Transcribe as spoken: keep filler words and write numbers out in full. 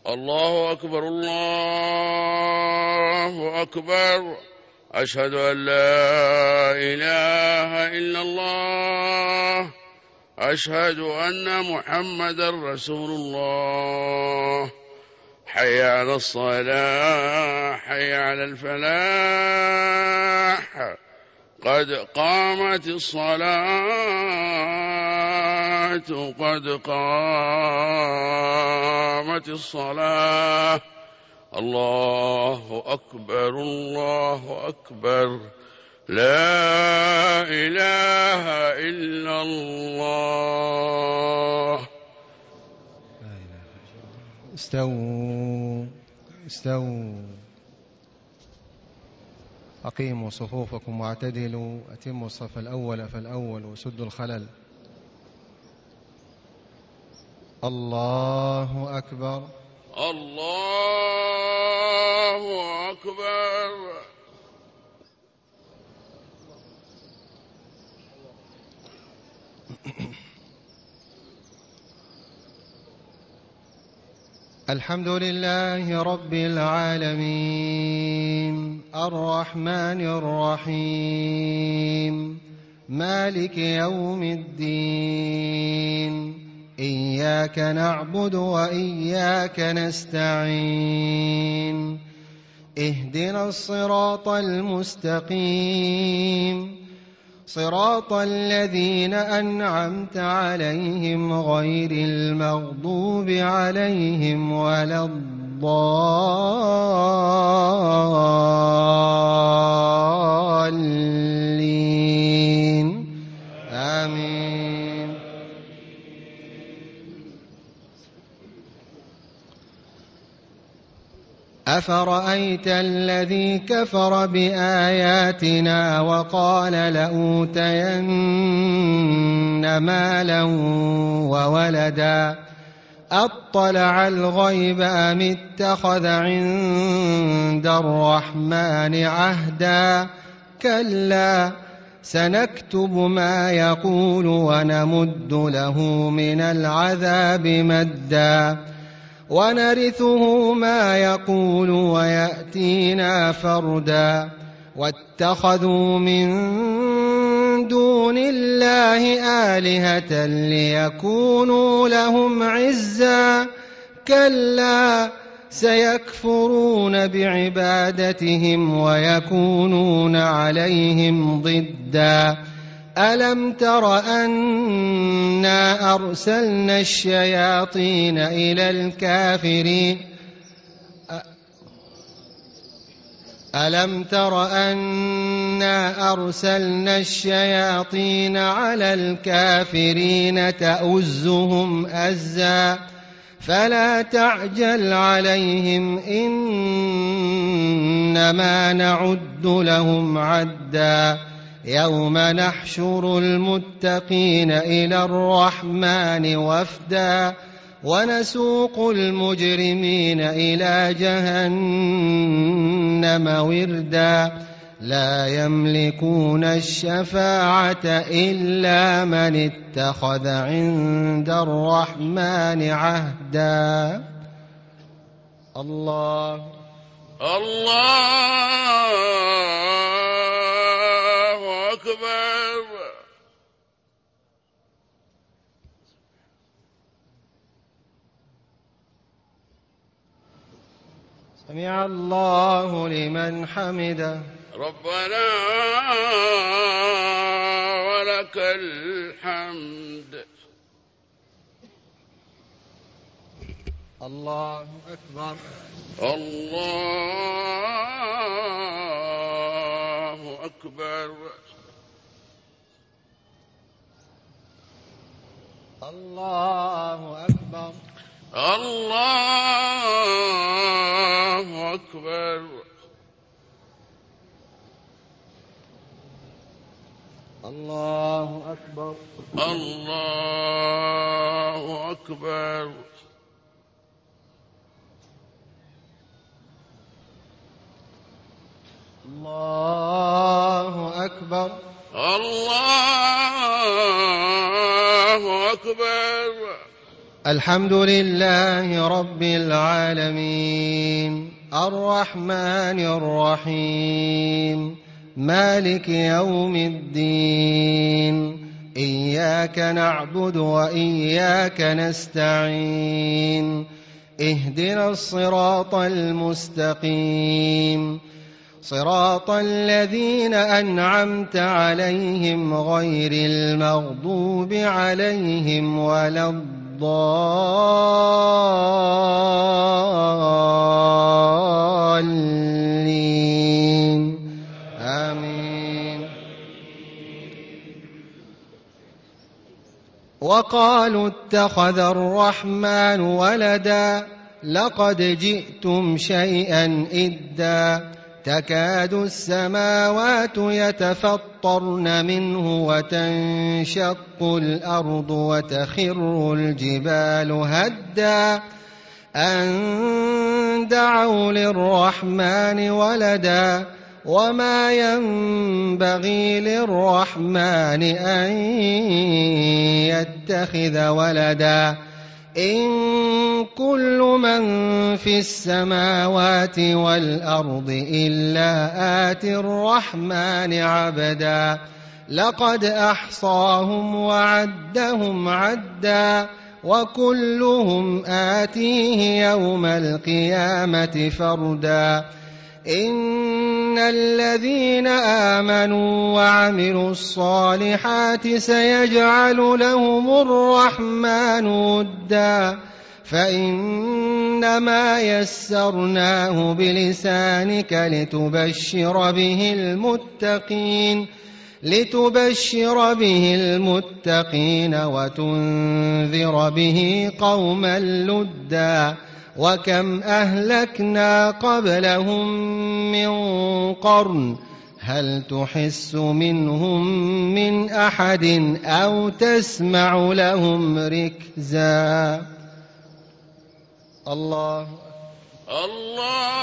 الله أكبر الله أكبر. أشهد أن لا إله إلا الله. أشهد أن محمدا رسول الله. حي على الصلاة حي على الفلاح. قد قامت الصلاة قد قامت الصلاة. الله أكبر الله أكبر. لا إله إلا الله. استووا استووا. أقيموا صفوفكم واعتدلوا. أتموا الصف الأول فالأول وسدوا الخلل. الله أكبر الله أكبر. الحمد لله رب العالمين الرحمن الرحيم مالك يوم الدين. إياك نعبد وإياك نستعين. اهدنا الصراط المستقيم صراط الذين أنعمت عليهم غير المغضوب عليهم ولا الضالين. آمين. أفرأيت الذي كفر بآياتنا وقال لأوتين مالا وولدا أطلع الغيب أم اتخذ عند الرحمن عهدا. كلا سنكتب ما يقول ونمد له من العذاب مدا ونرثه ما يقول ويأتينا فردا. واتخذوا من دون الله آلهة ليكونوا لهم عزا. كلا سيكفرون بعبادتهم ويكونون عليهم ضدا. ألم تر أنا أرسلنا الشياطين إلى الكافرين ألم تر أنا أرسلنا الشياطين على الكافرين تؤزهم أزا. فلا تعجل عليهم إنما نعد لهم عدا. يوم نحشر المتقين إلى الرحمن وفدا ونسوق المجرمين إلى جهنم وردا. لا يملكون الشفاعة إلا من اتخذ عند الرحمن عهدا. الله الله أكبر. سمع الله لمن حمده. ربنا ولك الحمد. الله أكبر. الله أكبر. الله أكبر. الله أكبر. الله أكبر. الله أكبر. الله أكبر. الله أكبر. الحمد لله رب العالمين الرحمن الرحيم مالك يوم الدين إياك نعبد وإياك نستعين اهدنا الصراط المستقيم صراط الذين أنعمت عليهم غير المغضوب عليهم ولا الضالين آمين. وقالوا اتخذ الرحمن ولدا لقد جئتم شيئا إدا تكاد السماوات يتفطرن منه وتنشق الأرض وتخر الجبال هدا أن دعوا للرحمن ولدا وما ينبغي للرحمن أن يتخذ ولدا إن كل من في السماوات والأرض إلا آتي الرحمن عبدا لقد أحصاهم وعدهم عدا وكلهم آتيه يوم القيامة فردا إن الذين آمنوا وعملوا الصالحات سيجعل لهم الرحمن ودا فإنما يسرناه بلسانك لتبشر به المتقين لتبشر به المتقين وتنذر به قوما لدا وكم أهلكنا قبلهم من قرن هل تحس منهم من أحد أو تسمع لهم ركزا. الله الله